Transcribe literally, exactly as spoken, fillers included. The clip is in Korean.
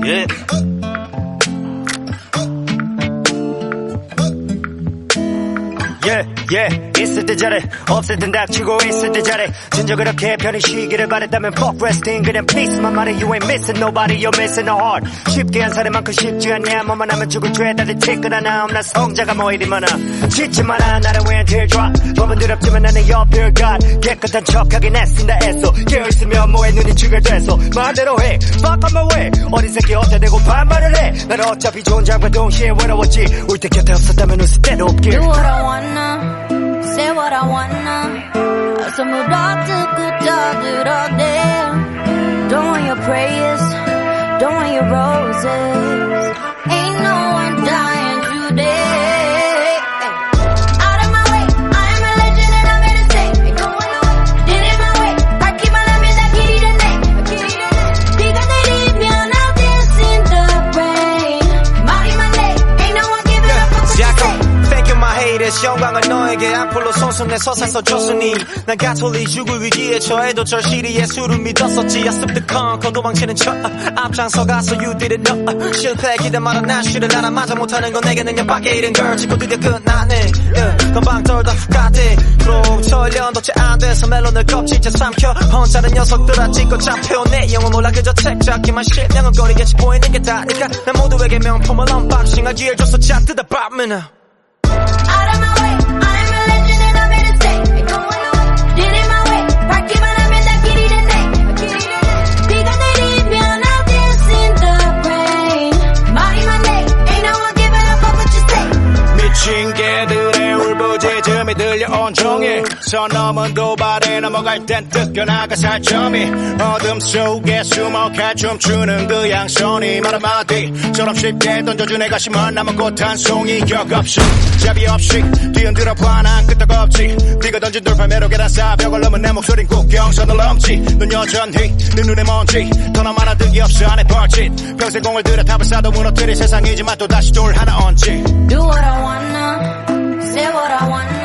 Yeah. Yeah, yeah, 있을 때 잘해 없을 땐 닥치고 있을 때 잘해 진짜 그렇게 편히 쉬기를 바랬다면 fuck resting 그냥 peace만 말해 you ain't missing nobody you're missing a heart 쉽게 한 살만큼 쉽지 않냐 뭐만 하면 죽을 죄 다들 티끌하나 나 성자가 뭐 이리 많아 짓지 마라 나를 왜 teardrop 법은 두렵지만 나는 your fear God 깨끗한 척하긴 애쓴다 애써 깨어있으면 뭐해 눈이 죽여돼서 마음대로 해 fuck on my way 어린 새끼 어때 대고 반말을 해 난 어차피 좋은 장과 동시에 외로웠지 올 때 곁에 없었다면 웃을 때도 없길 Do what I wanna Say what I wanna 선물 듣고 떠들어 there Don't want your prayers Don't want your roses Ain't no one dying today Out of my way I am a legend and I'm here to stay Did it my way 밝기만 하면 다 길이 됐네 비가 내리면 I'll dance in the rain 말이 많네 Ain't no one giving up on what you say Thank you my haters 영광을 너에게 앞으로 손수내 서사서 줬으니 난 가톨릭 죽을 위기에 처해도 절실히 예수를 믿었었지 I slipped the con 건 도망치는 척 앞장서 가서 you did it no 실패 기대 말아 난 쉬를 알아 맞아 못하는 건 내게는 연박의 일인 걸 짚고 드디어 끝나네 yeah. 건방 떨다 훅 가대 프로 철련 도체 안 돼서 멜론을 껍질째 삼켜 혼자는 녀석들아 찍고 잡혀 내 영혼 몰라 그저 책 잡기만 실명은거리겠지 보이는 게 다니까 난 모두에게 명품을 언박싱 하기에 줬어 자 뜯어 밟으면 Out of my way, I'm a legend and I'm here to stay. Did it my way, 밝기만 하면 다 길이 됐네. 비가 내리면 I'll dance in the rain. 말이 많네, ain't no one giving up on what you say. 미친 개들의 울부짖음이 들려온 종일 선 넘은 도발에 넘어갈 땐 뜯겨나가 살점이 어둠 속에 숨어가 춤추는 그 양손이 말 한마디처럼 쉽게 던져준 애가 심한 남은 꽃 한 송이 격 없이 잡이 없이 뒤흔들어 봐 난 끄떡없지 네가 던진 돌팔 매로 계단 쌓아 벽을 넘은 내 목소린 국경선을 넘지 넌 여전히 내 눈에 먼지 더 남아나 득이 없어 안에 벌짓 평생 공을 들여 탑을 쌓아도 무너뜨릴 세상이지만 또 다시 돌 하나 얹지 Do what I wanna Say what I wanna